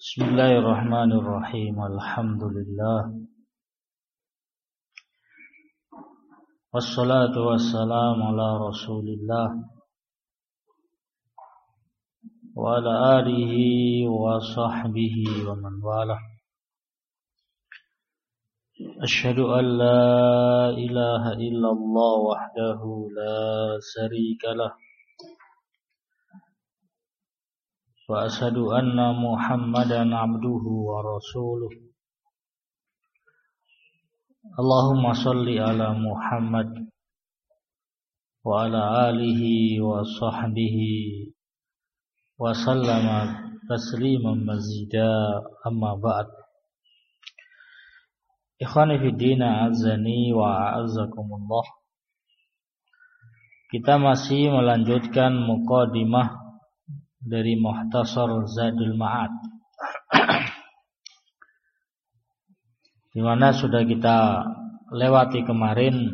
Bismillahirrahmanirrahim. Alhamdulillah. Wassalatu wassalamu ala Rasulillah wa ala alihi wa sahbihi wa man walah. Asyhadu an la ilaha illallah wahdahu la syarikalah wa asyhadu anna Muhammadan abduhu wa rasuluh. Allahumma shalli ala Muhammad wa ala alihi wa sahbihi wa sallama tasliman mazida, amma ba'd. Ikhwani fi din, azani wa a'azzakumullah. Kita masih melanjutkan muqaddimah dari Mukhtasar Zadul Ma'ad, di mana sudah kita lewati kemarin.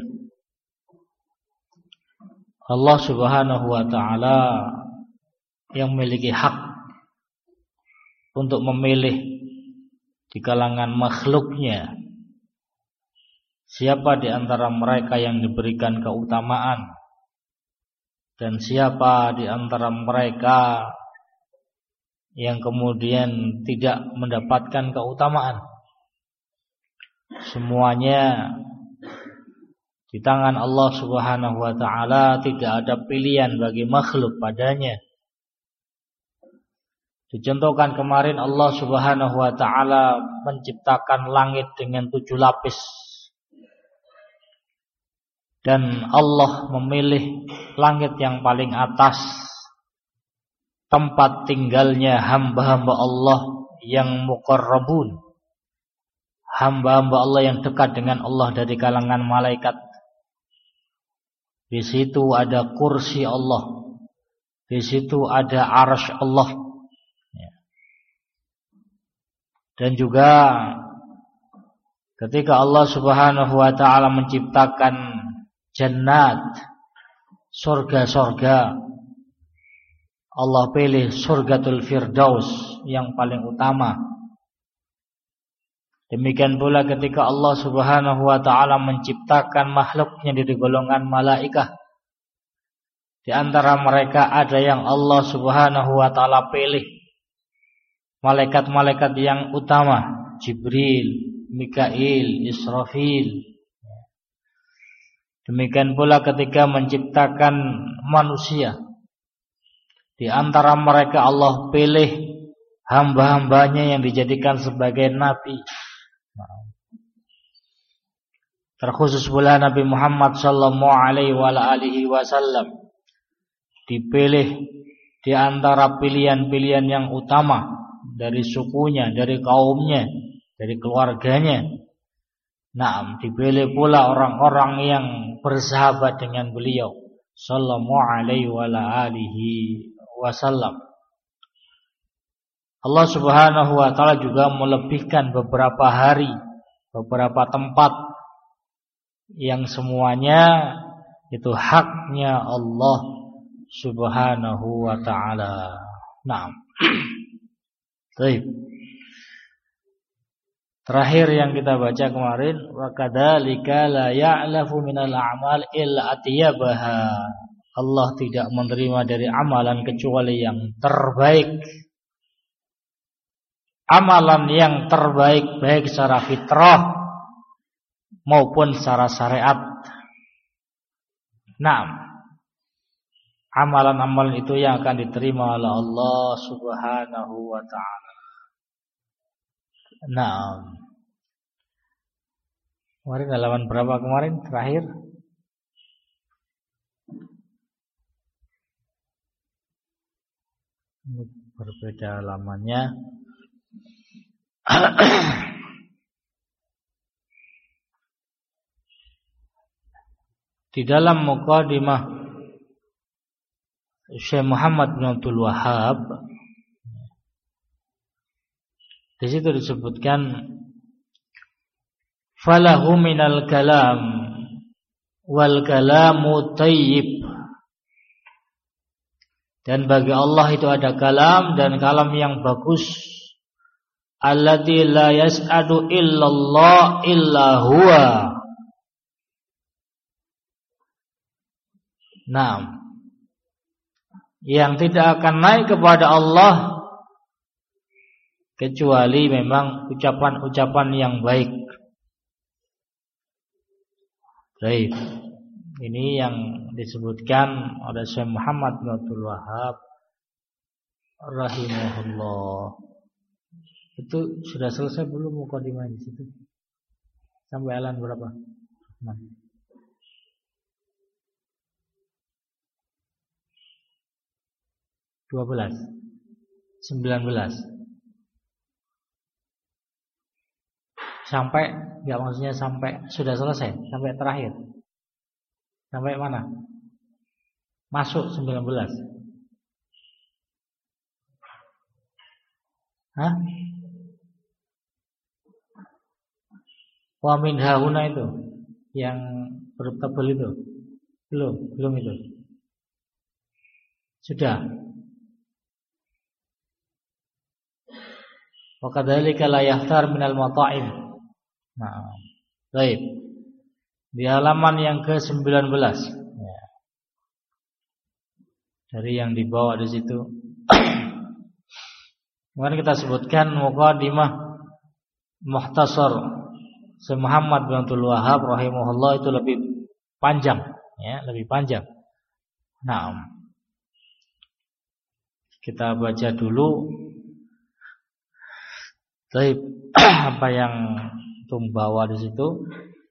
Allah Subhanahu wa taala yang memiliki hak untuk memilih di kalangan makhluknya siapa di antara mereka yang diberikan keutamaan dan siapa di antara mereka yang kemudian tidak mendapatkan keutamaan. Semuanya di tangan Allah Subhanahu wa taala, tidak ada pilihan bagi makhluk padanya. Dicontohkan kemarin, Allah Subhanahu wa taala menciptakan langit dengan 7 lapis. Dan Allah memilih langit yang paling atas, tempat tinggalnya hamba-hamba Allah yang muqarrabun, hamba-hamba Allah yang dekat dengan Allah dari kalangan malaikat. Di situ ada kursi Allah, di situ ada arsy Allah. Dan juga ketika Allah Subhanahu wa taala menciptakan jannat, surga-surga, Allah pilih surgatul firdaus yang paling utama. Demikian pula ketika Allah Subhanahu wa taala menciptakan makhluknya dari golongan malaikah, di antara mereka ada yang Allah Subhanahu wa taala pilih malaikat-malaikat yang utama, Jibril, Mikail, Israfil. Demikian pula ketika menciptakan manusia, di antara mereka Allah pilih hamba-hambanya yang dijadikan sebagai nabi. Terkhusus pula Nabi Muhammad sallallahu alaihi wasallam dipilih di antara pilihan-pilihan yang utama dari sukunya, dari kaumnya, dari keluarganya. Nah, dipilih pula orang-orang yang bersahabat dengan beliau sallallahu alaihi wasallam. Allah Subhanahu wa taala juga melebihkan beberapa hari, beberapa tempat yang semuanya itu haknya Allah Subhanahu wa taala. Naam. Baik. Terakhir yang kita baca kemarin, wa kadzalika la ya'lafu minal a'mal illa atyabaha. Allah tidak menerima dari amalan kecuali yang terbaik. Amalan yang terbaik baik secara fitrah maupun secara syariat. Nah, amalan-amalan itu yang akan diterima oleh Allah Subhanahu wa taala. Nah, kemarin halaman berapa kemarin terakhir? Berbeda halamannya. Di dalam muqaddimah Syekh Muhammad bin Abdul Wahhab, di situ disebutkan falahu minal kalam wal kalamu thayyib. Dan bagi Allah itu ada kalam dan kalam yang bagus. alladzi la yas'adu illallah illa huwa. Naam. Yang tidak akan naik kepada Allah kecuali memang ucapan-ucapan yang baik. Baik. Ini yang disebutkan oleh Syekh Muhammad bin Abdul Wahhab rahimahullah. Itu sudah selesai belum mukadimah di situ? Sampai alan berapa? 12, 19. Sampai, enggak maksudnya sampai sudah selesai, sampai terakhir. Sampai mana? Masuk 19. Hah? Wa min hauna itu yang huruf tebal itu. Belum itu. Sudah. Wa kadzalika la yahtar minal mata'im. Nah, baik. Di halaman yang ke-19. Ya. Dari yang dibawa di situ. Kemarin kita sebutkan muqaddimah mukhtasar Syekh Muhammad bin Abdul Wahhab rahimahullah itu lebih panjang, ya, lebih panjang. Nah, kita baca dulu. Baik, apa yang tumbawa di situ?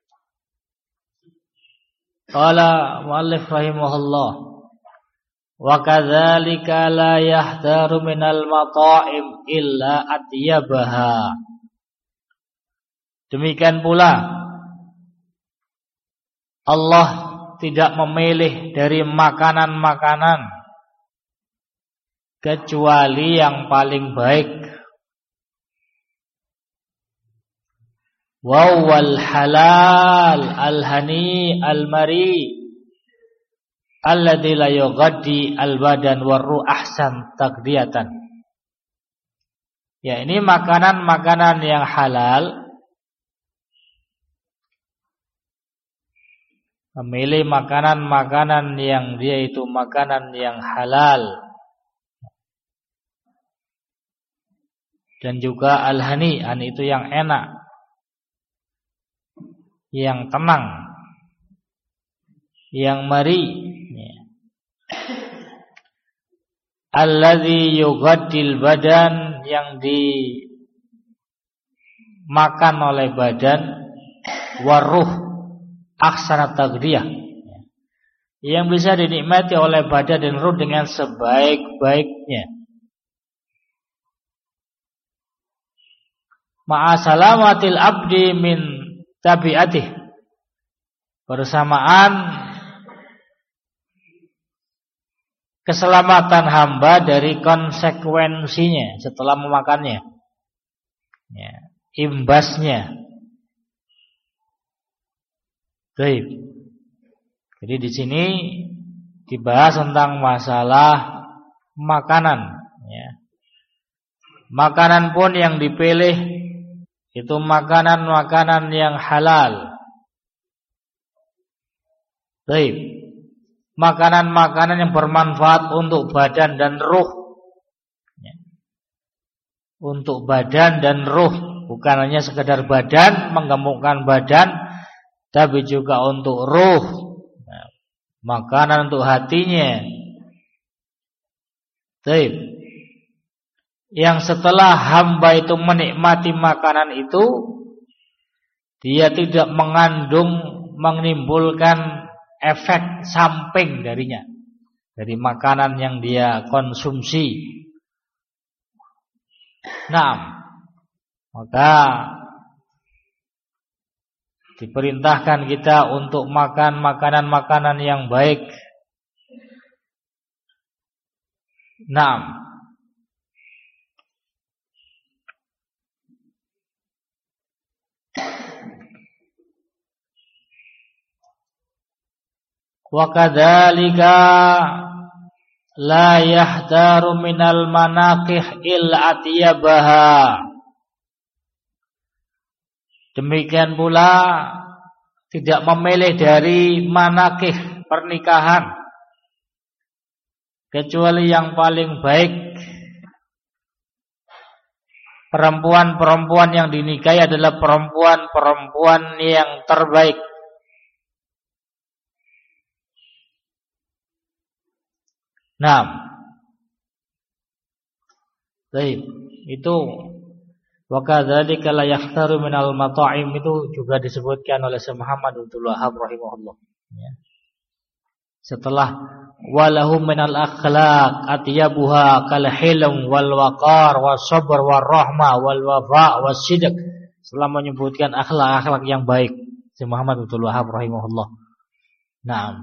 Qala muallif rahimahullah, wa kadzalika la yahdaru minal mata'im illa atyabaha. Demikian pula Allah tidak memilih dari makanan-makanan kecuali yang paling baik. Wal halal al-hani al-mari alladzi la yughaddi al-badan waru ahsan taqdiyatan. Ya, ini makanan-makanan yang halal. Memilih makanan-makanan yang dia itu makanan yang halal. Dan juga al-hani, hani itu yang enak, yang tenang, yang mari, alladzi yughaddil badan, yang dimakan oleh badan, waruh ahsana taghdiyah, yang bisa dinikmati oleh badan dan ruh dengan sebaik-baiknya. Ma'asalamatil abdi min tabi'atih, bersamaan keselamatan hamba dari konsekuensinya setelah memakannya, ya, imbasnya. Baik. Jadi di sini dibahas tentang masalah makanan, ya. Makanan pun yang dipilih itu makanan-makanan yang halal. Baik. Makanan-makanan yang bermanfaat untuk badan dan ruh. Untuk badan dan ruh, bukan hanya sekedar badan, menggemukkan badan, tapi juga untuk ruh. Makanan untuk hatinya. Baik. Yang setelah hamba itu menikmati makanan itu, dia tidak menimbulkan efek samping darinya, dari makanan yang dia konsumsi. Nah, maka diperintahkan kita untuk makan makanan-makanan yang baik. Nah, wa kadzalika la yahdaru minal manaqih illa atyabaha. Demikian pula tidak memilih dari manakih pernikahan kecuali yang paling baik. Perempuan-perempuan yang dinikahi adalah perempuan-perempuan yang terbaik. Nah, baik, itu wa kadzalika la yakhtaru minal mata'im itu juga disebutkan oleh Syekh Muhammad bin Abdul Wahhab rahimahullah. Ya. Setelah walahum minal akhlaq atyabuha kal hilm wal waqar was sabr war rahmah wal wafa was sidq. Setelah menyebutkan akhlak-akhlak yang baik Syekh Muhammad bin Abdul Wahhab rahimahullah. Nah,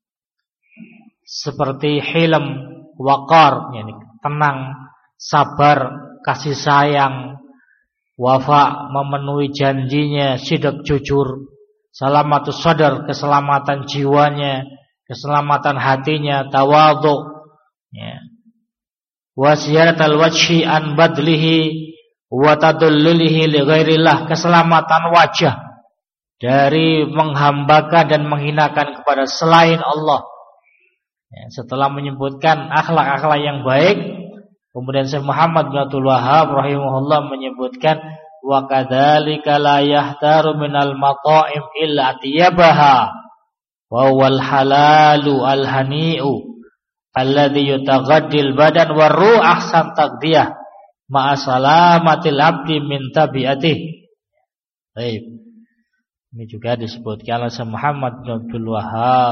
seperti hilm, waqar, yakni tenang, sabar, kasih sayang, wafa, memenuhi janjinya, sidq, jujur, salamatus sadar, keselamatan jiwanya, keselamatan hatinya, tawadhu, ya. Wasiyaratul wajhi an badlihi wa tadullulihi li ghairillah, keselamatan wajah dari menghambakan dan menghinakan kepada selain Allah. Ya, setelah menyebutkan akhlak-akhlak yang baik, kemudian Syekh Muhammad bin Abdul Wahhab rahimahullah menyebutkan wa kadzalika la yahtaru minal mata'im illa atyabaha wa wal halalu al hani'u alladhi yutaghaddil badan wa ruh ahsan taqdiyah ma'a salamatil abdi min tabi'atihi. Baik. Ini juga disebutkan oleh Syekh Muhammad bin Abdul Wahhab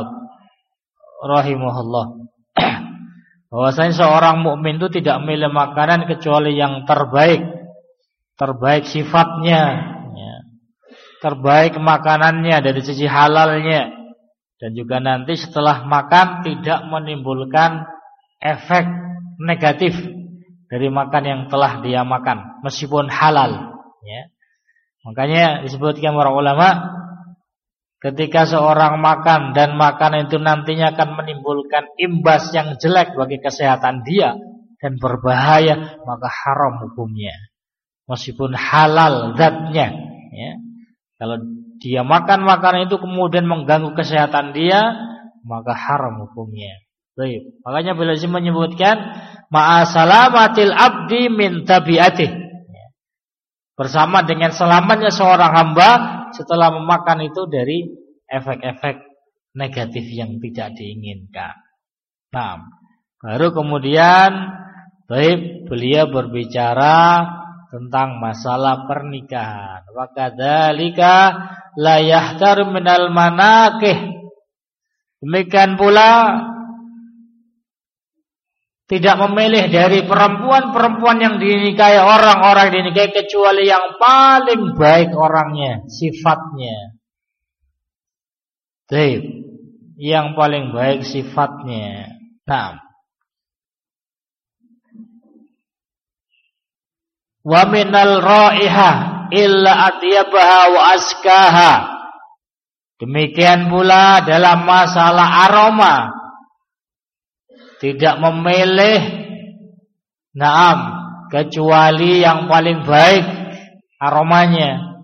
rahimahullah bahwasanya seorang mukmin itu tidak memilih makanan kecuali yang terbaik, terbaik sifatnya, ya. Terbaik makanannya dari sisi halalnya, dan juga nanti setelah makan tidak menimbulkan efek negatif dari makan yang telah dia makan meskipun halal, ya. Makanya disebutkan para ulama, ketika seorang makan dan makanan itu nantinya akan menimbulkan imbas yang jelek bagi kesehatan dia dan berbahaya, maka haram hukumnya meskipun halal zatnya, ya. Kalau dia makan makanan itu kemudian mengganggu kesehatan dia, maka haram hukumnya. Baik. Makanya beliau menyebutkan ma'a salamatil abdi min tabi'atih, bersama dengan selamatnya seorang hamba setelah memakan itu dari efek-efek negatif yang tidak diinginkan. Nah, baru kemudian beliau berbicara tentang masalah pernikahan. Wa kadzalika la yahtar minal manakih. Demikian pula tidak memilih dari perempuan-perempuan yang dinikahi, orang-orang dinikahi kecuali yang paling baik orangnya, sifatnya. Baik, yang paling baik sifatnya. Nah, wa minal ra'iha illa atyabaha wa askaha. Demikian pula dalam masalah aroma, tidak memilih kecuali yang paling baik aromanya.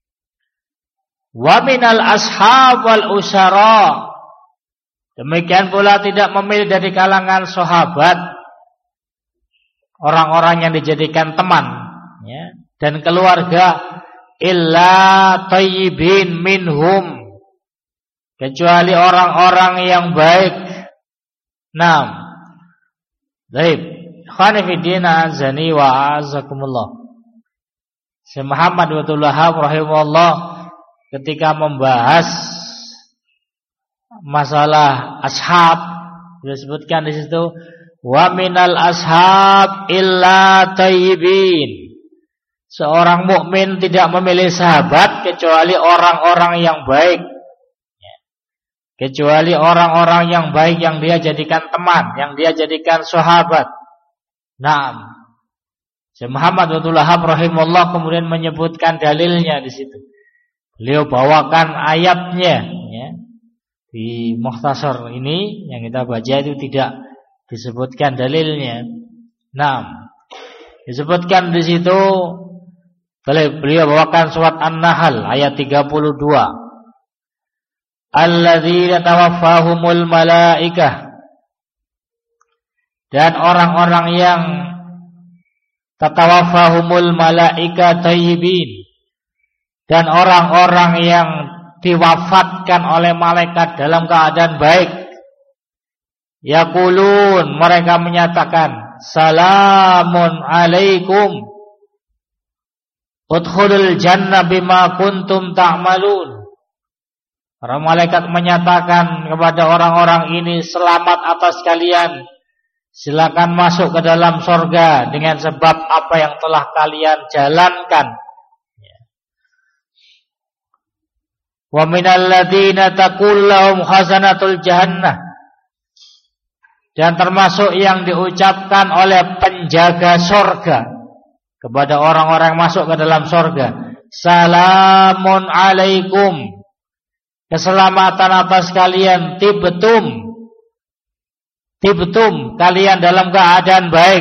Wa minal ashab wal usara. Demikian pula tidak memilih dari kalangan sahabat, orang-orang yang dijadikan teman, ya, dan keluarga, illa tayyibin minhum, kecuali orang-orang yang baik. Naam. Baik, khani fi din azani wa azakumullah. Syekh Muhammad bin Abdul Wahhab rahimahullah ketika membahas masalah ashab, disebutkan di situ wa minal ashab illa tayyibin. Seorang mukmin tidak memilih sahabat kecuali orang-orang yang baik. Kecuali orang-orang yang baik yang dia jadikan teman, yang dia jadikan sahabat. Naam. Syekh Muhammad bin Abdul Wahhab rahimahullah kemudian menyebutkan dalilnya di situ. Beliau bawakan ayatnya, ya. Di mukhtasar ini yang kita baca itu tidak disebutkan dalilnya. Naam. Disebutkan di situ Beliau bawakan surat An-Nahl ayat 32. Alladzina tawaffahumul malaikah, dan orang-orang yang tatawaffahumul malaika thayyibin, dan orang-orang yang diwafatkan oleh malaikat dalam keadaan baik. Yaqulun, mereka menyatakan, salamun alaikum udkhulul jannah bima kuntum ta'malun. Para malaikat menyatakan kepada orang-orang ini, selamat atas kalian, silakan masuk ke dalam surga dengan sebab apa yang telah kalian jalankan. Wa minal ladzina taqul lahum khazanatul jannah, dan termasuk yang diucapkan oleh penjaga surga kepada orang-orang yang masuk ke dalam surga, salamun alaikum, keselamatan atas kalian, tibtum, kalian dalam keadaan baik.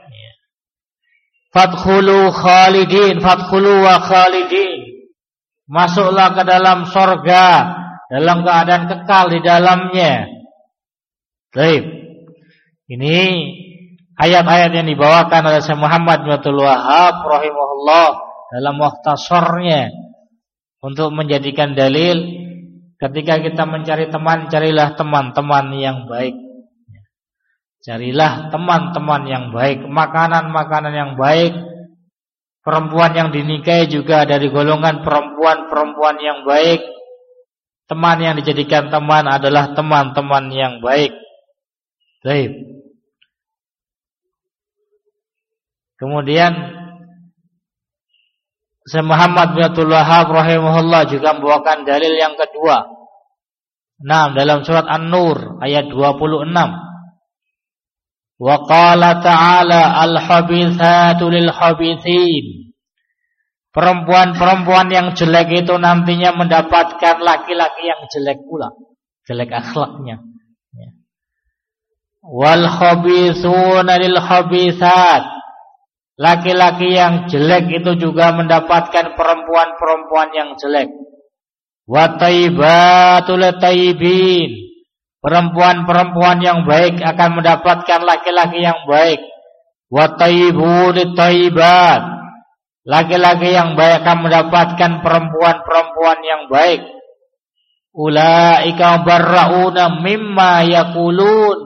Fadkhulu khalidin, fadkhulu wa khalidin, masuklah ke dalam surga dalam keadaan kekal di dalamnya. Baik. Ini ayat-ayat yang dibawakan oleh Syekh Muhammad bin Abdul Wahhab rahimahullah dalam mukhtasarnya untuk menjadikan dalil ketika kita mencari teman, carilah teman-teman yang baik. Carilah teman-teman yang baik, makanan-makanan yang baik. Perempuan yang dinikahi juga dari golongan perempuan-perempuan yang baik. Teman yang dijadikan teman adalah teman-teman yang baik. Baik. Kemudian Syekh Muhammad bin Abdul Wahhab rahimahullah juga membawakan dalil yang kedua. Dalam surat An-Nur ayat 26. Wa qala ta'ala al-habithatu lil-habithin. Perempuan-perempuan yang jelek itu nantinya mendapatkan laki-laki yang jelek pula, jelek akhlaknya. Wal khabithuna lil-habithat. Laki-laki yang jelek itu juga mendapatkan perempuan-perempuan yang jelek. Wa thayyibatul thayyibin. Perempuan-perempuan yang baik akan mendapatkan laki-laki yang baik. Wa thayyibut thayyibat. Laki-laki yang baik akan mendapatkan perempuan-perempuan yang baik. Ulaika barrauna mimma yaqulun.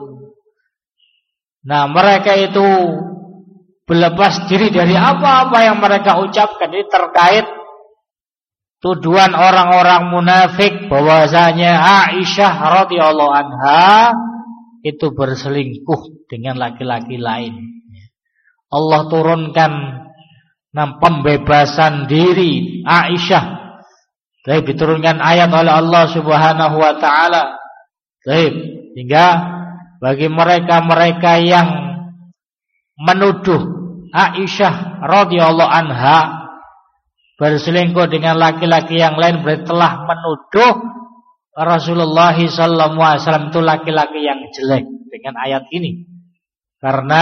Mereka itu berlepas diri dari apa-apa yang mereka ucapkan. Ini terkait tuduhan orang-orang munafik bahwasanya Aisyah radhiyallahu anha itu berselingkuh dengan laki-laki lain. Allah turunkan pembebasan diri Aisyah. Baik, diturunkan ayat oleh Allah Subhanahu wa taala. Baik, hingga bagi mereka-mereka yang menuduh Aisyah radhiyallahu anha berselingkuh dengan laki-laki yang lain, berarti telah menuduh Rasulullah sallallahu alaihi wasallam itu laki-laki yang jelek dengan ayat ini. Karena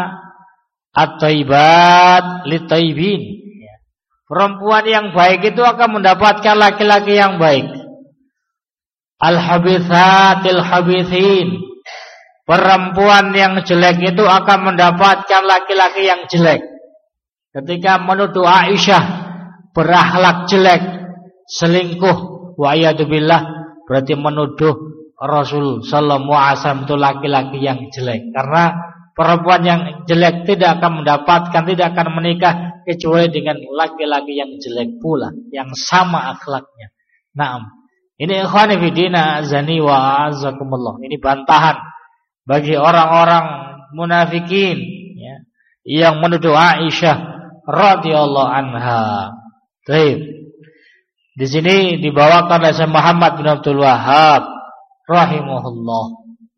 at-thayyibat lit-thayyibin. Perempuan yang baik itu akan mendapatkan laki-laki yang baik. Al-habithatil habithin. Perempuan yang jelek itu akan mendapatkan laki-laki yang jelek. Ketika menuduh Aisyah berakhlak jelek, selingkuh, wa iyadzubillah, berarti menuduh Rasul sallallahu alaihi wasallam itu laki-laki yang jelek. Karena perempuan yang jelek tidak akan mendapatkan, tidak akan menikah kecuali dengan laki-laki yang jelek pula, yang sama akhlaknya. Ini ikhwani fillah azani wa azakumullah. Ini bantahan bagi orang-orang munafikin yang menuduh Aisyah radhiyallahu anha. Baik. Di sini dibawakan oleh Syekh Muhammad bin Abdul Wahhab rahimahullah.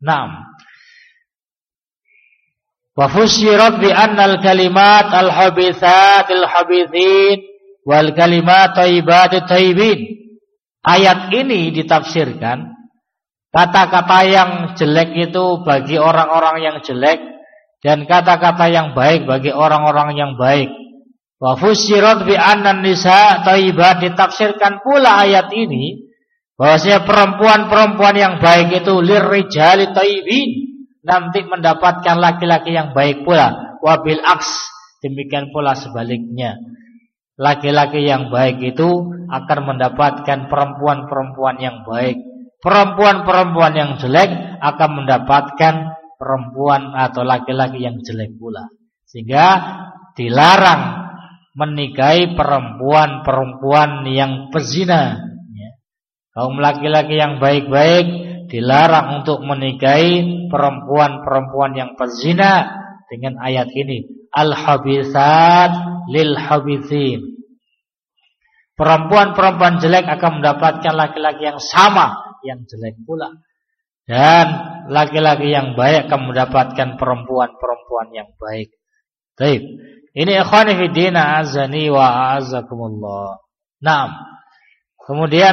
Wa fussirat bi anna al-kalimat al-habithat al-habithin wal kalimat thayyibat thayyibin. Ayat ini ditafsirkan, kata-kata yang jelek itu bagi orang-orang yang jelek, dan kata-kata yang baik bagi orang-orang yang baik. Wa fussirat bi anna nisa thayyibat, ditafsirkan pula ayat ini bahwasanya perempuan-perempuan yang baik itu lirrijali thayyibin, nanti mendapatkan laki-laki yang baik pula. Wa bil aks, demikian pula sebaliknya. Laki-laki yang baik itu akan mendapatkan perempuan-perempuan yang baik. Perempuan-perempuan yang jelek akan mendapatkan perempuan atau laki-laki yang jelek pula. Sehingga dilarang menikahi perempuan-perempuan yang pezina. Kaum laki-laki yang baik-baik dilarang untuk menikahi perempuan-perempuan yang pezina dengan ayat ini. Al-habitsat lil-habitsin. Perempuan-perempuan jelek akan mendapatkan laki-laki yang sama, yang jelek pula. Dan laki-laki yang baik akan mendapatkan perempuan-perempuan yang baik. Baik. Ini ikhwani fi din, azani wa a'azzakumullah. Naam. Kemudian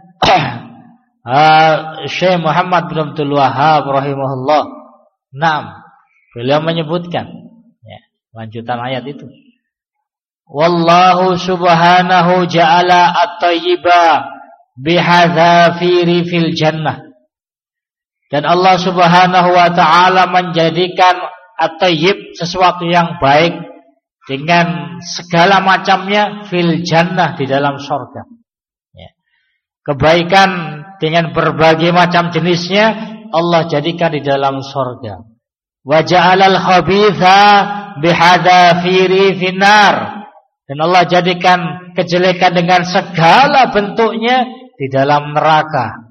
Syekh Muhammad bin Abdul Wahhab rahimahullah, naam, beliau menyebutkan lanjutan ayat itu. Wallahu subhanahu ja'ala at-thayyiba bihadzafiri fil jannah. Dan Allah Subhanahu wa taala menjadikan at-thayyib sesuatu yang baik dengan segala macamnya fil jannah, di dalam surga. Kebaikan dengan berbagai macam jenisnya Allah jadikan di dalam surga. Wa ja'alal khabitha bihadzafiri finnar. Dan Allah jadikan kejelekan dengan segala bentuknya di dalam neraka.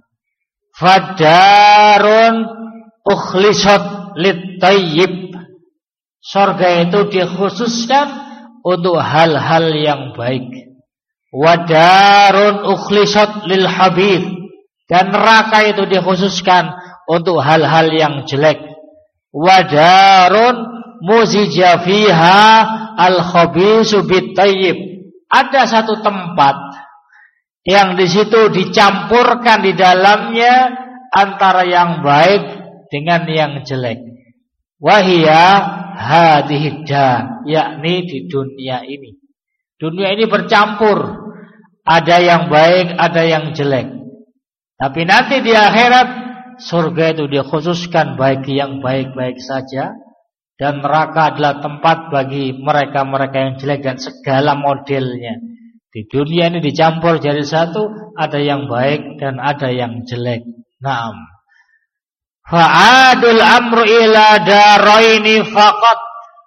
Fadarun ukhlisat lit-tayyib. Surga itu dikhususkan untuk hal-hal yang baik. Wadarun ukhlisat lil habith. Dan neraka itu dikhususkan untuk hal-hal yang jelek. Wadarun muzija fiha al-khabisu bit-tayyib. Ada satu tempat yang di situ dicampurkan di dalamnya antara yang baik dengan yang jelek. Wahia hadhihi dar, yakni di dunia ini. Dunia ini bercampur, ada yang baik, ada yang jelek. Tapi nanti di akhirat surga itu dikhususkan bagi yang baik-baik saja, dan neraka adalah tempat bagi mereka-mereka yang jelek dan segala modelnya. Di dunia ini dicampur jadi satu, ada yang baik dan ada yang jelek. Naam. Fa'adul amru ila daraini faqat.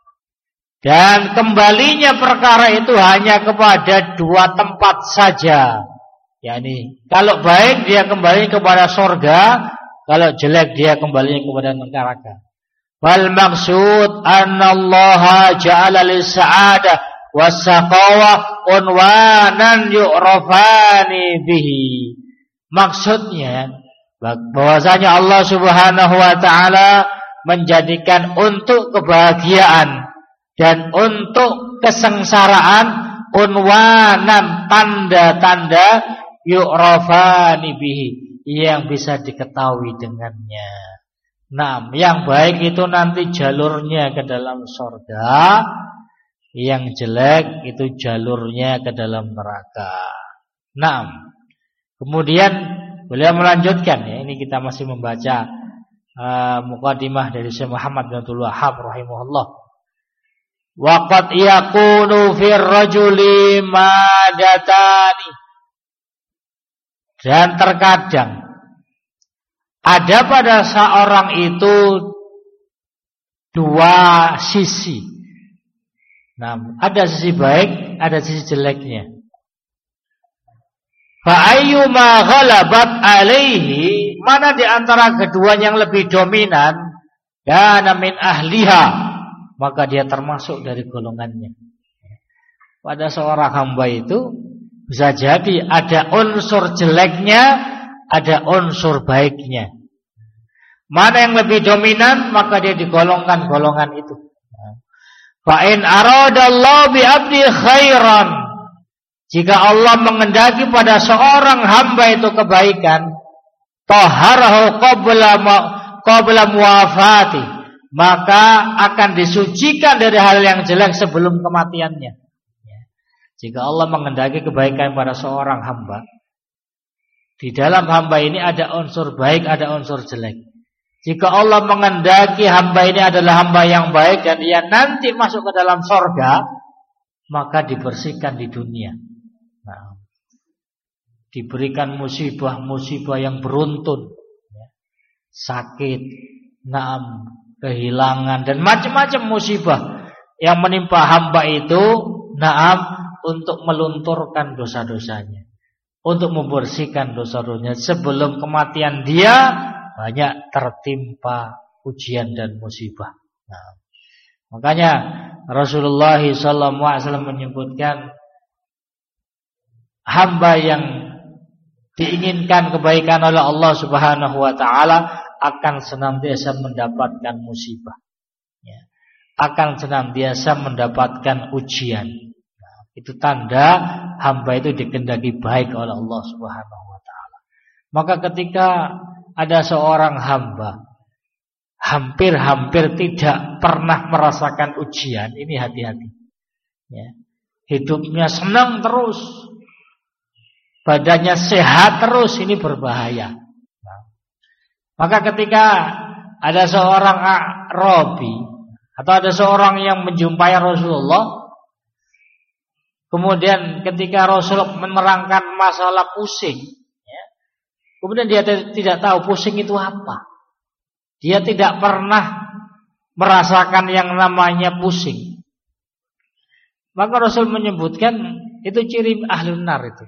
Dan kembalinya perkara itu hanya kepada dua tempat saja. yakni kalau baik dia kembali kepada surga, kalau jelek dia kembali kepada neraka. Wal maksud annallaha ja'ala lis-sa'adah was-saqawah unwanan yu'rafani bihi. Maksudnya bahwasanya Allah Subhanahu wa taala menjadikan untuk kebahagiaan dan untuk kesengsaraan unwanan, tanda-tanda yu'rafani bihi, yang bisa diketahui dengannya. Nah, yang baik itu nanti jalurnya ke dalam surga, yang jelek itu jalurnya ke dalam neraka. Nah, kemudian beliau melanjutkan, ya, ini kita masih membaca muqaddimah dari Syekh Muhammad bin Abdul Wahhab rahimahullah. Waqad yakunu fir rajuli madatani. Dan terkadang ada pada seorang itu dua sisi. Nah, ada sisi baik, ada sisi jeleknya. Fa ayyuma ghalabat alaihi, mana di antara keduanya yang lebih dominan, kana min ahliha, maka dia termasuk dari golongannya. Pada seorang hamba itu bisa jadi ada unsur jeleknya, ada unsur baiknya. Mana yang lebih dominan, maka dia digolongkan golongan itu. Fa in aradallahu bi 'abdi khairan, jika Allah mengendaki pada seorang hamba itu kebaikan, taharahu qabla muwafati, maka akan disucikan dari hal yang jelek sebelum kematiannya. Jika Allah menghendaki kebaikan pada seorang hamba, di dalam hamba ini ada unsur baik, ada unsur jelek. Jika Allah menghendaki hamba ini adalah hamba yang baik dan ia nanti masuk ke dalam surga, maka dibersihkan di dunia. Nah, diberikan musibah-musibah yang beruntun, sakit, kehilangan dan macam-macam musibah yang menimpa hamba itu, untuk melunturkan dosa-dosanya, untuk membersihkan dosa-dosanya sebelum kematian dia banyak tertimpa ujian dan musibah. Nah, makanya Rasulullah SAW menyebutkan hamba yang diinginkan kebaikan oleh Allah Subhanahu wa taala akan senantiasa mendapatkan musibah, akan senantiasa mendapatkan ujian. Nah, itu tanda hamba itu dikehendaki baik oleh Allah Subhanahu wa taala. Maka ketika ada seorang hamba hampir tidak pernah merasakan ujian, ini hati-hati. Hidupnya senang terus, badannya sehat terus, ini berbahaya. Maka ketika ada seorang A'rabi atau ada seorang yang menjumpai Rasulullah, kemudian ketika Rasul menerangkan masalah pusing, kemudian dia tidak tahu pusing itu apa. Dia tidak pernah merasakan yang namanya pusing. Maka Rasul menyebutkan itu ciri ahlun nar itu.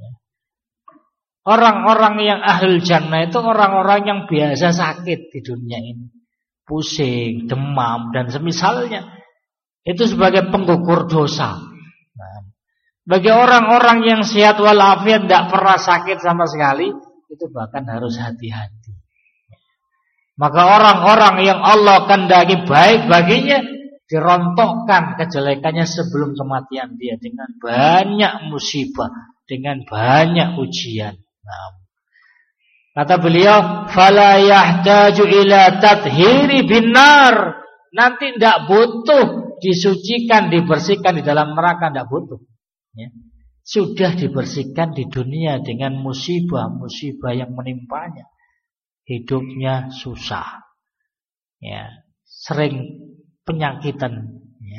Orang-orang yang ahlul jannah itu orang-orang yang biasa sakit di dunia ini, pusing, demam dan semisalnya. Itu sebagai penggugur dosa. Nah, bagi orang-orang yang sehat walafiat tidak pernah sakit sama sekali, itu bahkan harus hati-hati. Maka orang-orang yang Allah kehendaki baik baginya, dirontokkan kejelekannya sebelum kematian dia dengan banyak musibah, dengan banyak ujian. Nah, kata beliau, fala yahtaju ila tathhiri binar. Nanti tidak butuh disucikan, dibersihkan di dalam neraka, tidak butuh. Sudah dibersihkan di dunia dengan musibah-musibah yang menimpanya. Hidupnya susah, sering penyakitan,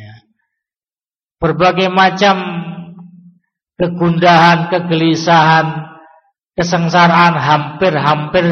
berbagai macam kegundahan, kegelisahan, kesengsaraan hampir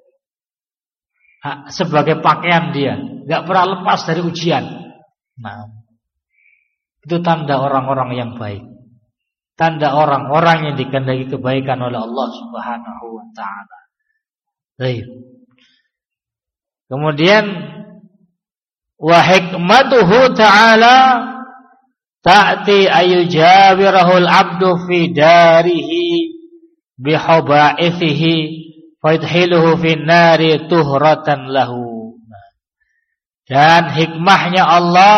sebagai pakaian dia, nggak pernah lepas dari ujian. Nah, itu tanda orang-orang yang baik, tanda orang-orang yang dikehendaki kebaikan oleh Allah Subhanahu wa taala. Baik. Kemudian wa hikmatuhu ta'ala ta'ti ayujawirahul abdu fi darihi bihaba'ithihi fayudhiluhu fin nari tuhratan lahu. Dan hikmahnya Allah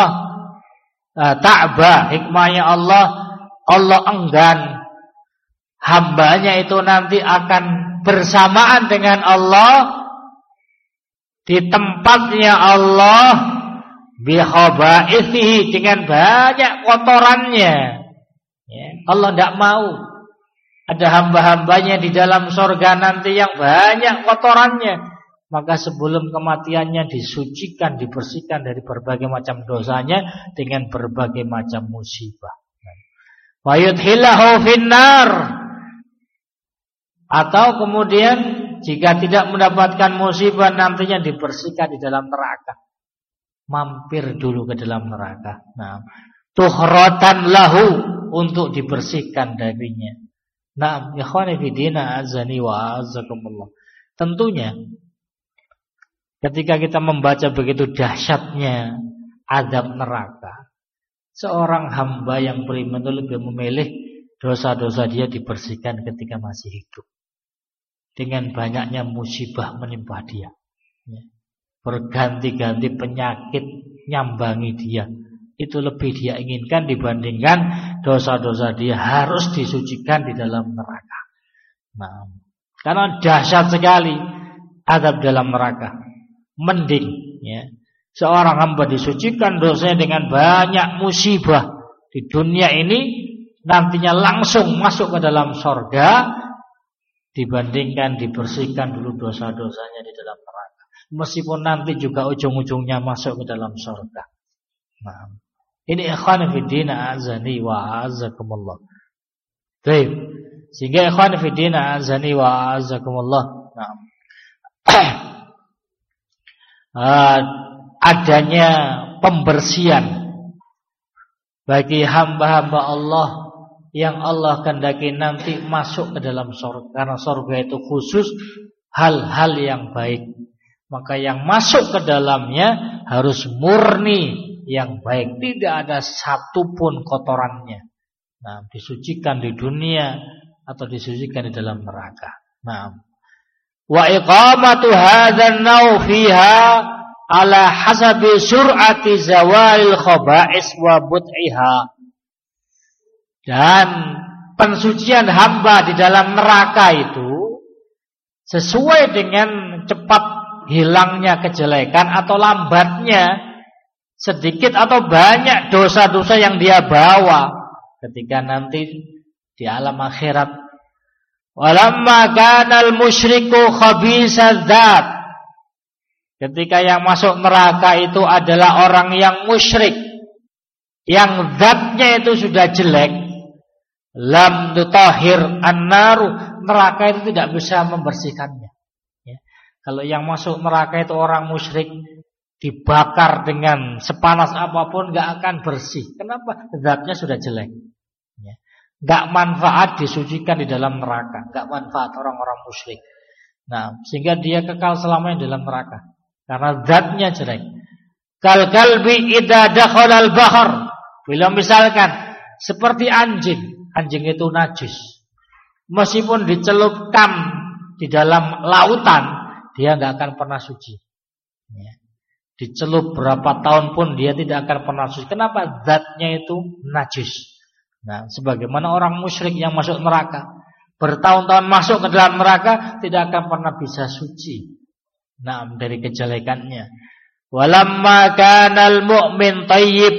hikmahnya Allah enggan hambanya itu nanti akan bersamaan dengan Allah di tempatnya Allah bihaba'ithihi, dengan banyak kotorannya. Allah tidak mau ada hamba-hambanya di dalam surga nanti yang banyak kotorannya. Maka sebelum kematiannya disucikan, dibersihkan dari berbagai macam dosanya dengan berbagai macam musibah. Wa yudhilahu finnar, atau kemudian jika tidak mendapatkan musibah nantinya dibersihkan di dalam neraka. Mampir dulu ke dalam neraka. Nah, tuhratan lahu, untuk dibersihkan darinya. Nah, ikhwani fillah azani wa azakumullah. Tentunya ketika kita membaca begitu dahsyatnya azab neraka, seorang hamba yang beriman itu lebih memilih dosa-dosa dia dibersihkan ketika masih hidup. Dengan banyaknya musibah menimpa dia, berganti-ganti penyakit nyambangi dia, itu lebih dia inginkan dibandingkan dosa-dosa dia harus disucikan di dalam neraka. Nah, karena dahsyat sekali azab dalam neraka. Mending seorang hamba disucikan dosanya dengan banyak musibah di dunia ini, nantinya langsung masuk ke dalam surga dibandingkan dibersihkan dulu dosa-dosanya di dalam neraka. Meskipun nanti juga ujung-ujungnya masuk ke dalam surga. Nah, ini ikhwan fillah azani wa azakumullah. Baik. Sehingga ikhwan fillah azani wa azakumullah. Nah. Adanya pembersihan bagi hamba-hamba Allah yang Allah kehendaki nanti masuk ke dalam surga. Karena surga itu khusus hal-hal yang baik. Maka yang masuk ke dalamnya harus murni yang baik. Tidak ada satupun kotorannya. Nah, disucikan di dunia atau disucikan di dalam neraka. Nah, wa iqamatu hadzal naw fiha ala hasabi sur'ati zawalil khaba'is wa bud'iha. Dan pensucian hamba di dalam neraka itu sesuai dengan cepat hilangnya kejelekan atau lambatnya sedikit atau banyak dosa-dosa yang dia bawa ketika nanti di alam akhirat. Walamma kanal musyriku khabisadzat. Ketika yang masuk neraka itu adalah orang yang musyrik, yang zatnya itu sudah jelek, lam tutahhir an-naru, neraka itu tidak bisa membersihkannya. Ya. Kalau yang masuk neraka itu orang musyrik, dibakar dengan sepanas apapun gak akan bersih. Kenapa? Zatnya sudah jelek. Ya. Gak manfaat disucikan di dalam neraka. Gak manfaat orang-orang musyrik. Nah, sehingga dia kekal selamanya di dalam neraka karena zatnya jelek. Kal kalbi idza dakhala al-bahr. Bila misalkan seperti anjing. Anjing itu najis. Meskipun dicelupkan di dalam lautan, dia gak akan pernah suci. Ya. Dicelup berapa tahun pun dia tidak akan pernah suci. Kenapa? Zatnya itu najis. Nah, sebagaimana orang musyrik yang masuk neraka, bertahun-tahun masuk ke dalam neraka, tidak akan pernah bisa suci. Nah, dari kejelekannya. Walamma kanal mu'min thayyib.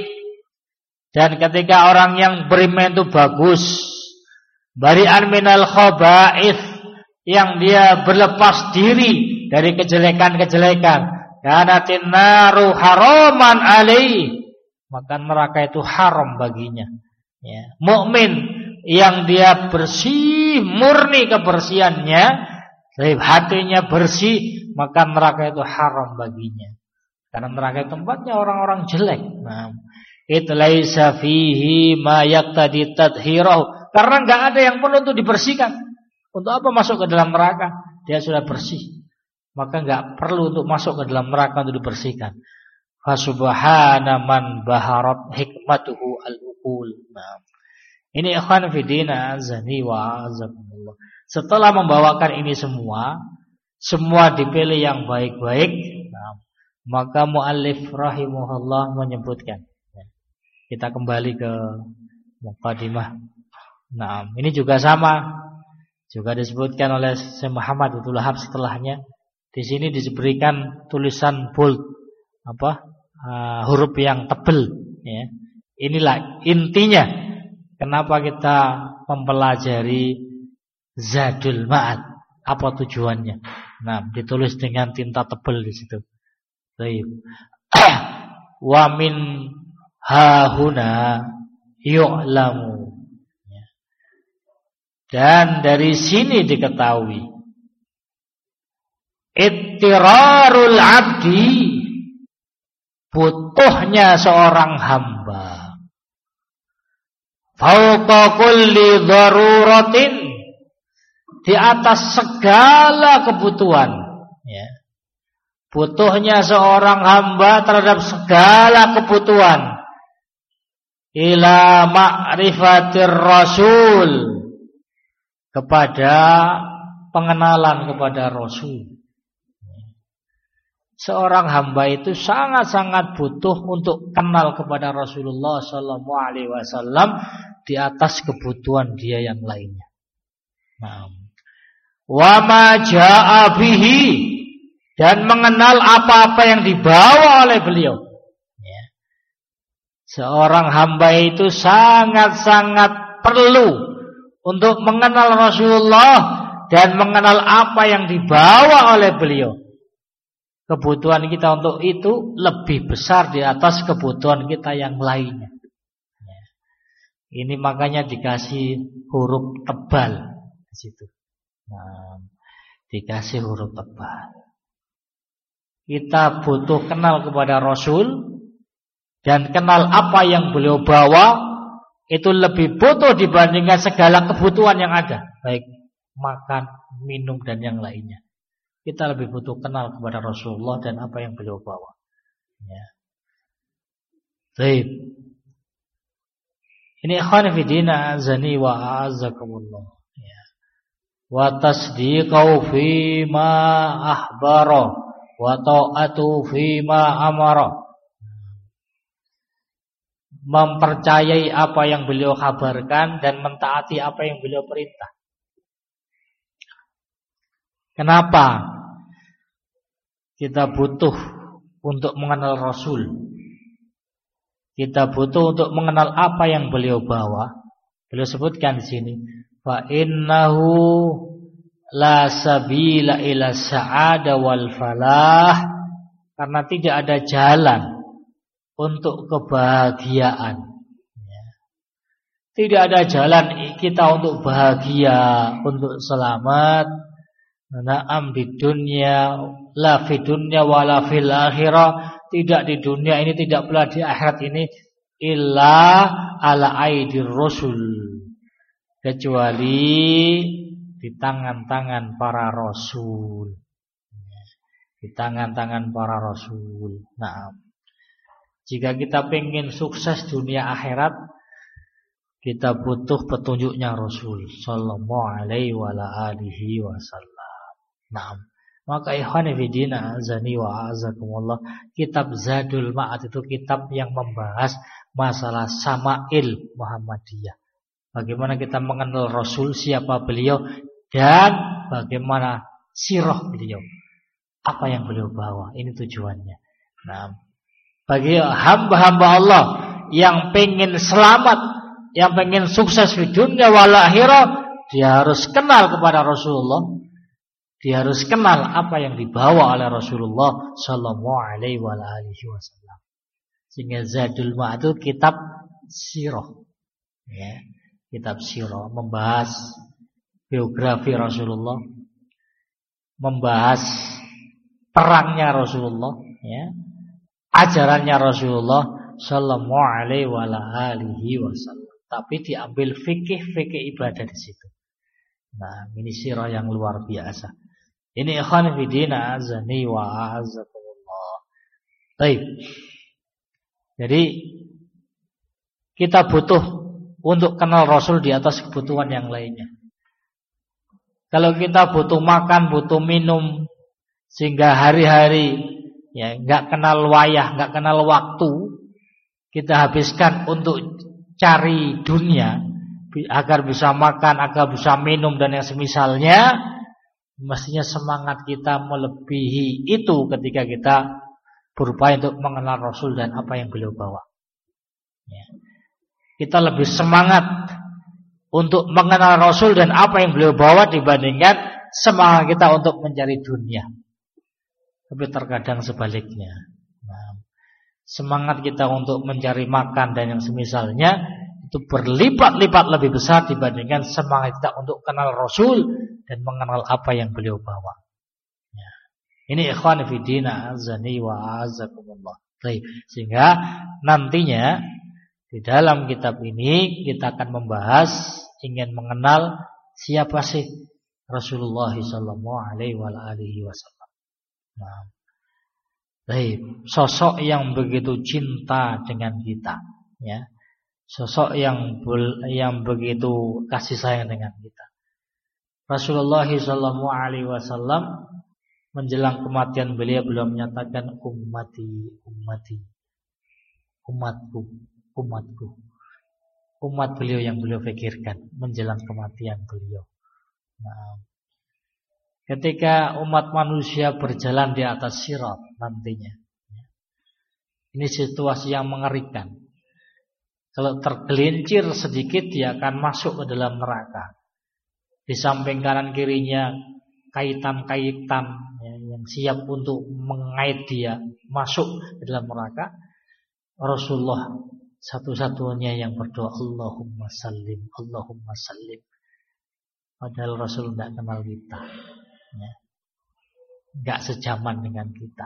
Dan ketika orang yang beriman itu bagus, bari'an minal khaba'ith, yang dia berlepas diri dari kejelekan-kejelekan, kanatin naru haraman alaihi, maka neraka itu haram baginya. Ya, mukmin yang dia bersih, murni kebersihannya, hatinya bersih, maka neraka itu haram baginya. Karena neraka itu tempatnya orang-orang jelek. Nah, it laisa fihi ma yaqtadi tadhhirahu. Karena enggak ada yang perlu untuk dibersihkan. Untuk apa masuk ke dalam neraka? Dia sudah bersih. Maka enggak perlu untuk masuk ke dalam neraka untuk dibersihkan. Fa subhana man baharat hikmatuhu al-uqul. Nah, ini ikhwan fillah azani wa azakumullah. Setelah membawakan ini semua dipilih yang baik-baik. Nah, maka muallif rahimahullah menyebutkan. Kita kembali ke muqaddimah. Nah, ini juga sama. Juga disebutkan oleh Syekh Muhammad Abdul Wahab setelahnya. Di sini diberikan tulisan bold, huruf yang tebal. Ya. Inilah intinya. Kenapa kita mempelajari Zadul Ma'ad? Apa tujuannya? Nah, ditulis dengan tinta tebal di situ. Baik. Wa min hahuna yu'lamu. Dan dari sini diketahui ittirarul abdi, butuhnya seorang hamba, fauqa kulli daruratin, di atas segala kebutuhan, ya. Butuhnya seorang hamba terhadap segala kebutuhan, ila ma'rifatir rasul, kepada pengenalan kepada Rasul. Seorang hamba itu sangat-sangat butuh untuk kenal kepada Rasulullah SAW di atas kebutuhan dia yang lainnya. Nah, wa ma jaa bihi, dan mengenal apa-apa yang dibawa oleh beliau. Ya. Seorang hamba itu sangat-sangat perlu untuk mengenal Rasulullah dan mengenal apa yang dibawa oleh beliau. Kebutuhan kita untuk itu lebih besar di atas kebutuhan kita yang lainnya. Ini makanya dikasih huruf tebal di situ. Nah, dikasih huruf tebal. Kita butuh kenal kepada Rasul dan kenal apa yang beliau bawa, itu lebih butuh dibandingkan segala kebutuhan yang ada, baik makan, minum dan yang lainnya. Kita lebih butuh kenal kepada Rasulullah dan apa yang beliau bawa. Ya. Baik. Ini ikhwan fillah azani wa azakumullah. Ya. Wa tasdiqu fi ma akhbara wa ta'atu fi ma amara. Mempercayai apa yang beliau kabarkan dan mentaati apa yang beliau perintah. Kenapa kita butuh untuk mengenal Rasul? Kita butuh untuk mengenal apa yang beliau bawa. Beliau sebutkan di sini, fa innahu la sabila ila sa'ada wal falah, karena tidak ada jalan untuk kebahagiaan. Tidak ada jalan kita untuk bahagia, untuk selamat. Na'am di dunia, la fi dunya wala fil akhirah, tidak di dunia ini, tidak pula di akhirat ini, illa ala aidir rasul, kecuali di tangan-tangan para rasul. Di tangan-tangan para rasul. Nah, jika kita ingin sukses dunia akhirat, kita butuh petunjuknya Rasul sallallahu alaihi wa alihi wasallam. Nah, maka ikhwan fillah azani wa azakumullah, kitab Zadul Ma'ad itu kitab yang membahas masalah Sama'il Muhammadiyah. Bagaimana kita mengenal Rasul, siapa beliau, dan bagaimana sirah beliau, apa yang beliau bawa. Ini tujuannya. Nah, bagi hamba-hamba Allah yang pengen selamat, yang pengen sukses di dunia wal akhirah, dia harus kenal kepada Rasulullah. Dia harus kenal apa yang dibawa oleh Rasulullah sallallahu alaihi wasallam. Sehingga Zadul Ma'ad itu kitab sirah. Ya, kitab sirah membahas biografi Rasulullah, membahas perangnya Rasulullah, ya, ajarannya Rasulullah sallallahu alaihi wasallam. Tapi diambil fikih ibadah di situ. Nah, ini sirah yang luar biasa. Ini ikhwan fillah azani wa azakumullah. Baik. Jadi kita butuh untuk kenal Rasul di atas kebutuhan yang lainnya. Kalau kita butuh makan, butuh minum, sehingga hari-hari ya enggak kenal wayah, enggak kenal waktu, kita habiskan untuk cari dunia agar bisa makan, agar bisa minum dan yang semisalnya, mestinya semangat kita melebihi itu ketika kita berupaya untuk mengenal Rasul dan apa yang beliau bawa. Ya. Kita lebih semangat untuk mengenal Rasul dan apa yang beliau bawa dibandingkan semangat kita untuk mencari dunia. Tapi terkadang sebaliknya. Nah, semangat kita untuk mencari makan dan yang semisalnya itu berlipat-lipat lebih besar dibandingkan semangat kita untuk kenal Rasul dan mengenal apa yang beliau bawa. Ya. Ini ikhwan fillah azani wa azakumullah. Sehingga nantinya di dalam kitab ini kita akan membahas, ingin mengenal siapa sih Rasulullah sallallahu alaihi wasallam. Nah, sosok yang begitu cinta dengan kita, ya. Sosok yang begitu kasih sayang dengan kita. Rasulullah sallallahu alaihi wasallam menjelang kematian beliau menyatakan ummati, umatku. Umat beliau yang beliau pikirkan menjelang kematian beliau. Nah, ketika umat manusia berjalan di atas sirat nantinya, ini situasi yang mengerikan. Kalau tergelincir sedikit dia akan masuk ke dalam neraka. Di samping kanan kirinya kaitan-kaitan yang siap untuk mengait dia masuk ke dalam neraka. Rasulullah satu-satunya yang berdoa Allahumma sallim, Allahumma sallim. Padahal Rasul tidak kenal kita, tidak sejaman dengan kita.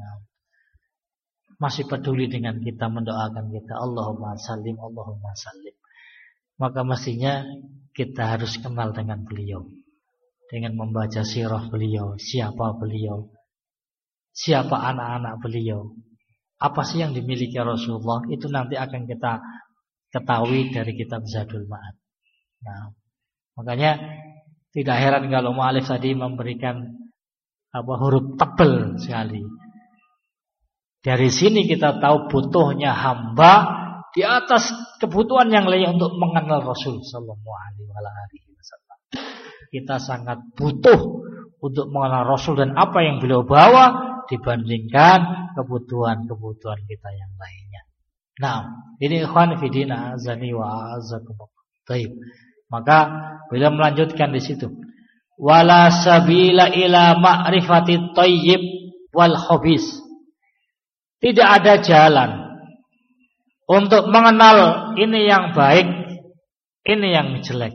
Masih peduli dengan kita, mendoakan kita Allahumma sallim, Allahumma sallim. Maka mestinya kita harus kenal dengan beliau, dengan membaca sirah beliau, siapa beliau, siapa anak-anak beliau, apa sih yang dimiliki Rasulullah. Itu nanti akan kita ketahui dari kitab Zadul Ma'ad. Makanya tidak heran kalau mu'alif tadi memberikan huruf tebal sekali. Dari sini kita tahu butuhnya hamba di atas kebutuhan yang lain untuk mengenal Rasul sallallahu alaihi wasallam. Kita sangat butuh untuk mengenal Rasul dan apa yang beliau bawa dibandingkan kebutuhan-kebutuhan kita yang lainnya. Nah, ini ikhwan fillah azani wa azakumullah. Baik. Maka beliau melanjutkan di situ. Wala sabila ila ma'rifati thayyib wal khabis. Tidak ada jalan untuk mengenal ini yang baik, ini yang jelek.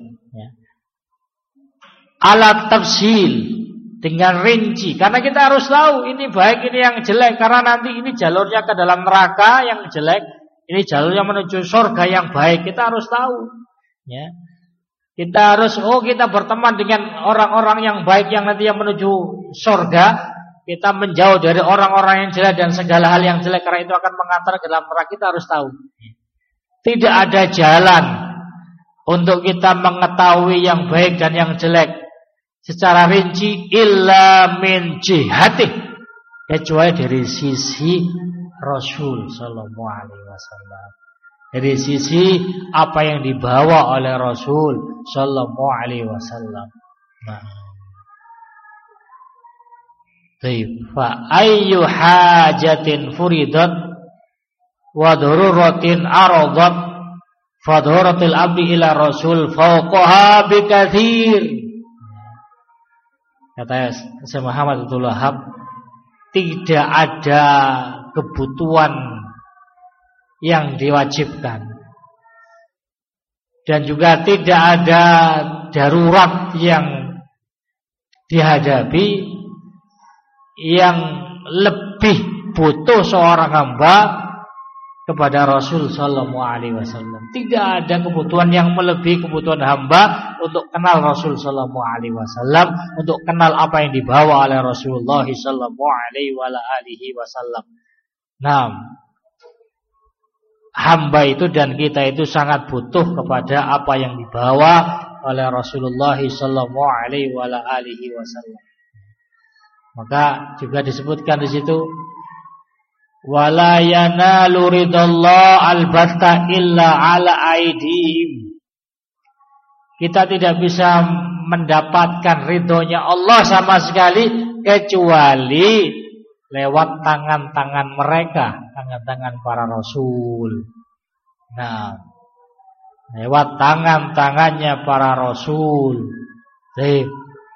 Alat tafsil, dengan rinci. Karena kita harus tahu ini baik, ini yang jelek. Karena nanti ini jalurnya ke dalam neraka yang jelek, ini jalurnya menuju surga yang baik. Kita harus tahu. Kita harus, kita berteman dengan orang-orang yang baik yang nanti yang menuju surga. Kita menjauh dari orang-orang yang jelek dan segala hal yang jelek, karena itu akan mengantar ke dalam neraka. Kita harus tahu. Tidak ada jalan untuk kita mengetahui yang baik dan yang jelek secara rinci illa min jihati, kecuali dari sisi Rasul sallallahu alaihi wasallam. Dari sisi apa yang dibawa oleh Rasul sallallahu alaihi wasallam. Fa ayyu hajatin furidat wa daruratin aradat fa daruratul abdi ila rasul fawqaha bikatsir. Kata Syekh Muhammad Abdul Wahab, tidak ada kebutuhan yang diwajibkan dan juga tidak ada darurat yang dihadapi yang lebih butuh seorang hamba kepada Rasul sallallahu alaihi wasallam. Tidak ada kebutuhan yang melebihi kebutuhan hamba untuk kenal Rasul sallallahu alaihi wasallam, untuk kenal apa yang dibawa oleh Rasulullah sallallahu alaihi wasallam. Nah, hamba itu dan kita itu sangat butuh kepada apa yang dibawa oleh Rasulullah sallallahu alaihi wasallam. Maka juga disebutkan di situ wala yanalu ridallah albatta illa ala aidihim. Kita tidak bisa mendapatkan ridhonya Allah sama sekali kecuali lewat tangan-tangan mereka, tangan-tangan para rasul. Nah, lewat tangan-tangannya para rasul. Baik.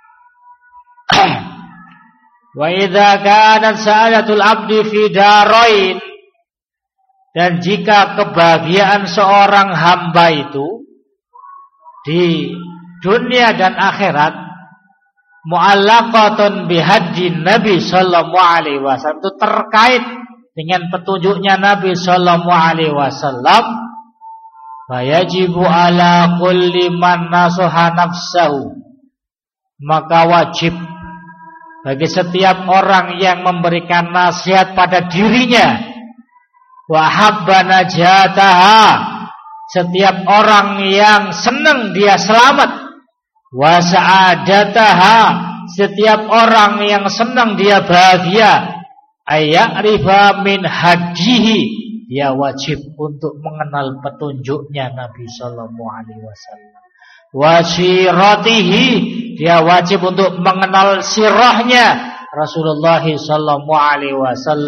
Wa idza kanat sa'adatul abdi fi darain, dan jika kebahagiaan seorang hamba itu di dunia dan akhirat mu'allaqatun bihaddi Nabi sallallahu alaihi wasallam, itu terkait dengan petunjuknya Nabi sallallahu alaihi wasallam, fayajibu ala kulli man nasuha nafsahu, maka wajib bagi setiap orang yang memberikan nasihat pada dirinya, wa habba najataha, setiap orang yang senang dia selamat, wa sa'adataha, setiap orang yang senang dia bahagia, ayya'rifa min hadihi, dia wajib untuk mengenal petunjuknya Nabi sallallahu alaihi wasallam. Wa siratihi, dia wajib untuk mengenal sirahnya Rasulullah sallallahu alaihi wasallam.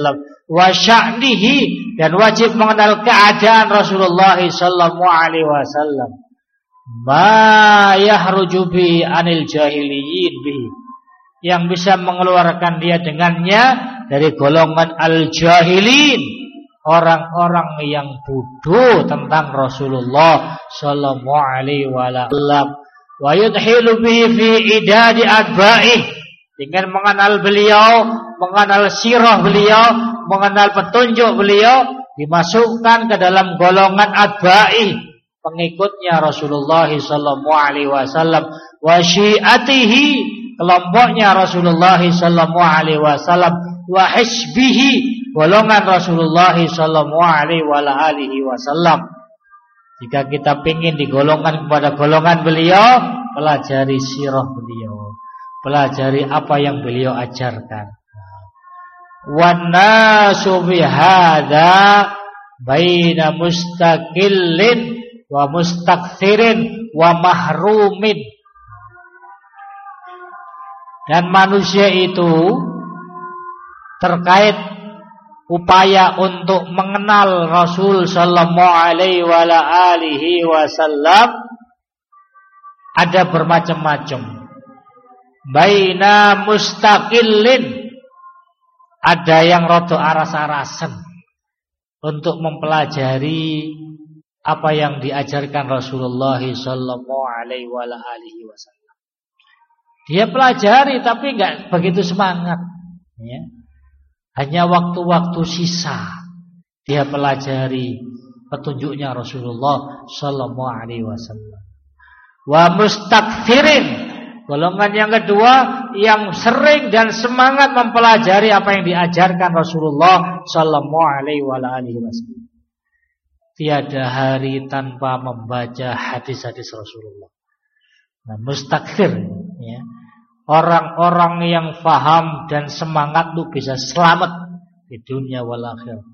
wa sya'nihi, dan wajib mengenal keadaan Rasulullah sallallahu alaihi wasallam. Ma yahruju bi anil jahiliyin bihi, yang bisa mengeluarkan dia dengannya dari golongan al-jahilin, orang-orang yang bodoh tentang Rasulullah sallallahu alaihi wasallam. Wa yudhilu bihi fi idadi adba'ih, dengan mengenal beliau, mengenal sirah beliau, mengenal petunjuk beliau, dimasukkan ke dalam golongan adba'ih, pengikutnya Rasulullah sallallahu alaihi wasallam, wa syi'atihi, kelompoknya Rasulullah sallallahu alaihi wasallam, wa hizbihi, golongan Rasulullah sallallahu alaihi wasallam. Jika kita ingin digolongkan kepada golongan beliau, pelajari sirah beliau, pelajari apa yang beliau ajarkan. Wan nasu bihadza baina mustaqillin wa mustakthirin wa mahrumin. Dan manusia itu terkait upaya untuk mengenal Rasul sallallahu alaihi wasallam ada bermacam-macam. Baina mustaqillin, ada yang rada aras-arasan untuk mempelajari apa yang diajarkan Rasulullah sallallahu alaihi wasallam. Dia pelajari tapi enggak begitu semangat, ya. Hanya waktu-waktu sisa dia pelajari petunjuknya Rasulullah sallallahu alaihi wasallam. Wa mustakthirin, golongan yang kedua yang sering dan semangat mempelajari apa yang diajarkan Rasulullah sallallahu alaihi wasallam. Tiada hari tanpa membaca hadis-hadis Rasulullah. Nah, mustakthir, ya. Orang-orang yang faham dan semangat itu bisa selamat di dunia wal akhirah.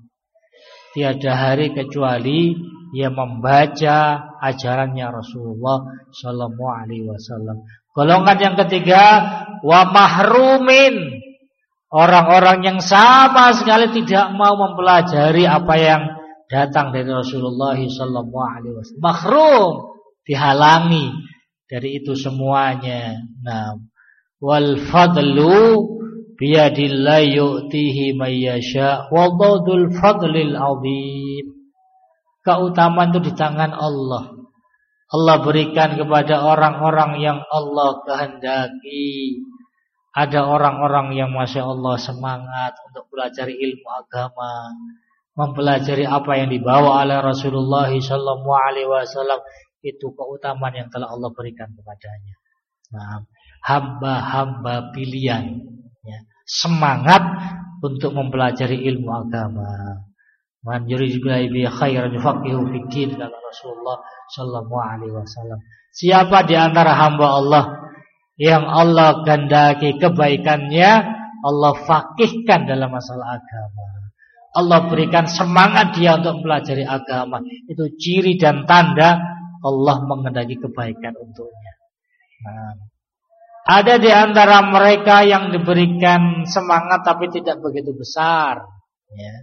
Tiada hari kecuali ia membaca ajarannya Rasulullah sallallahu alaihi wasallam. Golongan yang ketiga, wa mahrumin, orang-orang yang sama sekali tidak mau mempelajari apa yang datang dari Rasulullah sallallahu alaihi wasallam. Mahrum, dihalangi dari itu semuanya. Nah, wal fadlu biyadillahi yu'tihi may yasha wa dzul fadlil azim. Keutamaan itu di tangan Allah. Allah berikan kepada orang-orang yang Allah kehendaki. Ada orang-orang yang Masya Allah semangat untuk belajar ilmu agama, mempelajari apa yang dibawa oleh Rasulullah sallallahu alaihi wasallam. Itu keutamaan yang telah Allah berikan kepadanya. Nah, hamba-hamba pilihan, ya, semangat untuk mempelajari ilmu agama. Man yuridu bihi khairan yufaqihu fid din, kata Rasulullah sallallahu alaihi wasallam. Siapa di antara hamba Allah yang Allah kehendaki kebaikannya, Allah faqihkan dalam masalah agama. Allah berikan semangat dia untuk mempelajari agama. Itu ciri dan tanda Allah menghendaki kebaikan untuknya. Nah, ada di antara mereka yang diberikan semangat tapi tidak begitu besar, ya.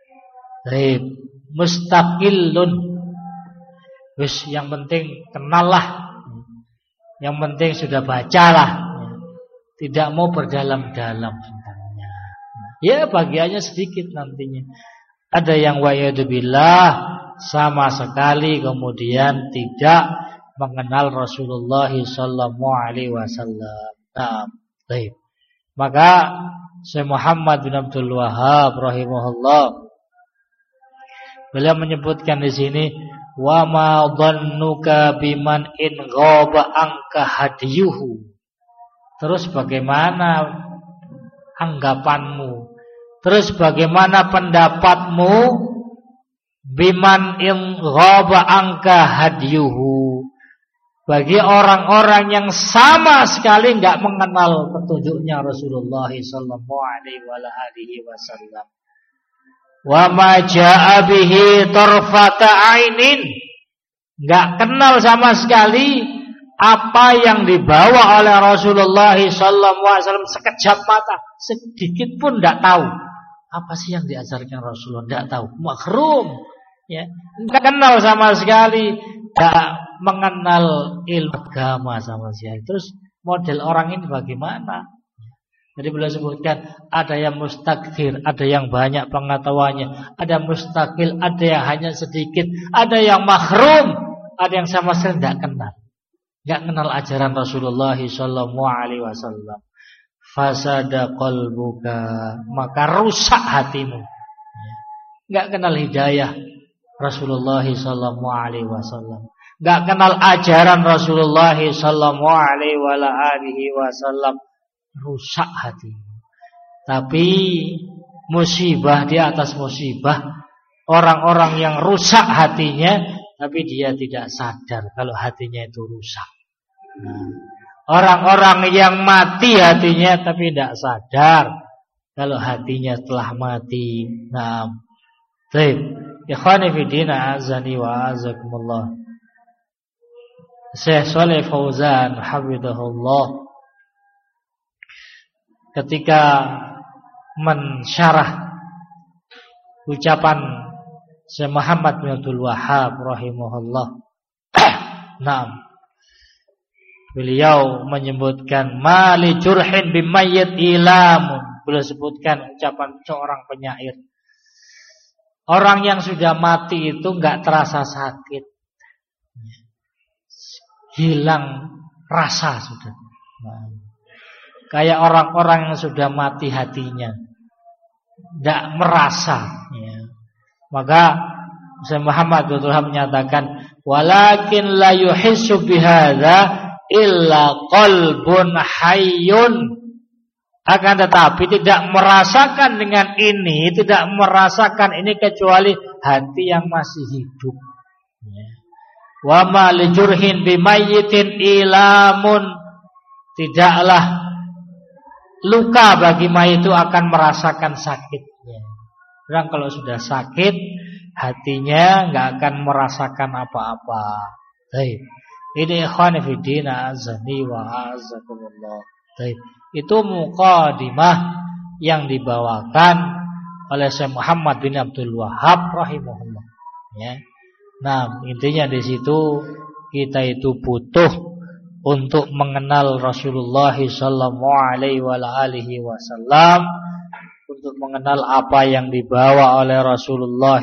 Mustaqillun, wis yang penting kenallah, yang penting sudah bacalah, ya. Tidak mau berdalam-dalam tentangnya. Ya, bagiannya sedikit nantinya. Ada yang wa'iyadzubillah sama sekali kemudian tidak mengenal Rasulullah sallallahu alaihi wasallam. Nah, baik. Maka Syekh Muhammad bin Abdul Wahhab rahimahullah, beliau menyebutkan di sini, wa ma dhannuka biman in ghaba anka hadiyuhu. Terus bagaimana anggapanmu? Terus bagaimana pendapatmu biman in ghaba anka hadiyuhu, bagi orang-orang yang sama sekali enggak mengenal petunjuknya Rasulullah sallallahu alaihi wasallam. Wa ma jaa bihi tarfata ainin, enggak kenal sama sekali apa yang dibawa oleh Rasulullah sallallahu alaihi wasallam sekejap mata, sedikit pun enggak tahu Apa sih yang diajarkan Rasulullah? Tidak tahu. Mahrum. Ya, tidak kenal sama sekali. Tidak mengenal ilmu agama sama sekali. Terus model orang ini bagaimana? Jadi beliau sebutkan ada yang mustakthir, ada yang banyak pengetahuannya, ada mustaqil, ada yang hanya sedikit, ada yang mahrum, ada yang sama sekali tidak kenal. Tidak kenal ajaran Rasulullah SAW. Fasada qalbuka, maka rusak hatimu. Tidak kenal hidayah Rasulullah SAW. Tidak kenal ajaran Rasulullah SAW. Rusak hati. Tapi musibah di atas musibah, orang-orang yang rusak hatinya tapi dia tidak sadar kalau hatinya itu rusak. Nah, orang-orang yang mati hatinya tapi tidak sadar kalau hatinya telah mati. Nah, baik. Ikhwani fi din, azani wa azakumullah. Syekh Shalih Fauzan hafizahullah ketika mensyarah ucapan Syekh Muhammad bin Abdul Wahhab rahimahullah. Naam. Beliau menyebutkan mali jurhin bimayyit ilamun. Beliau sebutkan ucapan seorang penyair. Orang yang sudah mati itu enggak terasa sakit. Hilang rasa sudah. Nah, kayak orang-orang yang sudah mati hatinya, tidak merasa. Ya. Maka Syekh Muhammad bin Abdul Wahhab menyatakan, walakin la yuhissu bihadza illa qalbun hayyun. Akan tetapi tidak merasakan dengan ini, tidak merasakan ini kecuali hati yang masih hidup. Ya. Wa ma lijurhin bimayyitin ilamun. Tidaklah luka bagi mayit itu akan merasakan sakitnya. Orang kalau sudah sakit, hatinya nggak akan merasakan apa-apa. Baik. Ini ikhwan fillah azani wa azakumullah. Baik. Itu muqaddimah yang dibawakan oleh Syekh Muhammad bin Abdul Wahhab rahimahullah. Ya. Nah, intinya di situ kita itu butuh untuk mengenal Rasulullah SAW, untuk mengenal apa yang dibawa oleh Rasulullah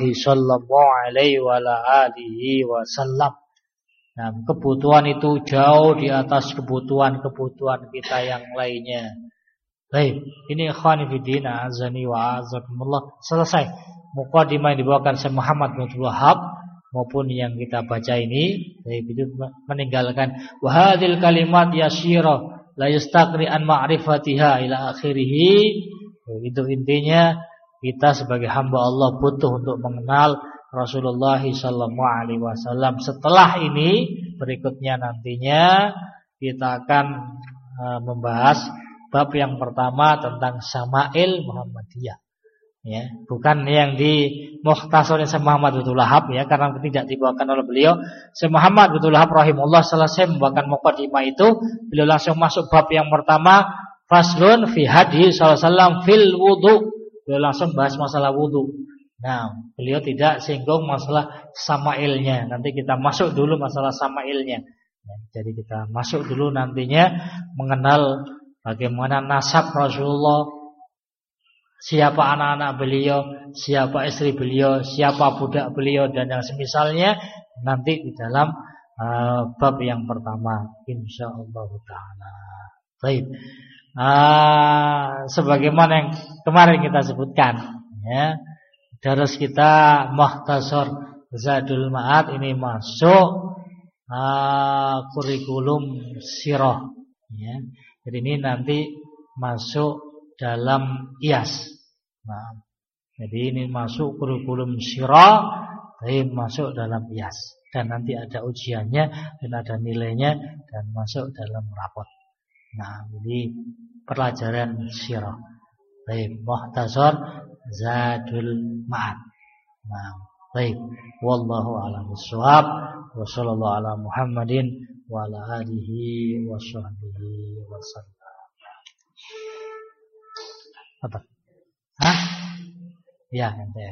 SAW. Nah, kebutuhan itu jauh di atas kebutuhan-kebutuhan kita yang lainnya. Baik, ini ikhwani fillah azani wa azakumullah. Selesai muqaddimah yang dibawakan Syekh Muhammad bin Abdul Wahhab maupun yang kita baca ini. Itu meninggalkan wahadil kalimat yasira la yastaqri an ma'rifatiha ila akhirih. Itu intinya kita sebagai hamba Allah butuh untuk mengenal Rasulullah SAW. Setelah ini berikutnya nantinya kita akan membahas bab yang pertama tentang Syama'il Muhammadiyah. Ya, bukan yang di Mukhtasarnya Syekh Muhammad bin Abdul Wahhab ya, karena tidak dibawakan oleh beliau. Syekh Muhammad bin Abdul Wahhab rahimahullah selesai membawakan muqaddimah itu, beliau langsung masuk bab yang pertama, faslun fi hadhi sallallahu alaihi wasallam fil wudu. Beliau langsung bahas masalah wudu. Nah, beliau tidak singgung masalah sama'ilnya. Nanti kita masuk dulu masalah sama'ilnya. Ya, jadi kita masuk dulu nantinya mengenal bagaimana nasab Rasulullah, siapa anak-anak beliau, siapa istri beliau, siapa budak beliau dan yang semisalnya nanti di dalam bab yang pertama insyaallah taala. Baik. Sebagaimana yang kemarin kita sebutkan ya, daras kita Mukhtasar Zadul Ma'ad ini masuk kurikulum sirah ya. Jadi ini nanti masuk dalam IAS. Nah, jadi ini masuk kurikulum sirah, tapi masuk dalam IAS dan nanti ada ujiannya dan ada nilainya dan masuk dalam rapot. Nah, jadi pelajaran sirah. Baik, Mukhtasar Zadul Ma'ad. Nah, baik. Wallahu a'lam bishawab. Wa sallallahu ala Muhammadin wa ala alihi wa sahbihi wasallam. Apa? Hah? Ya, ente.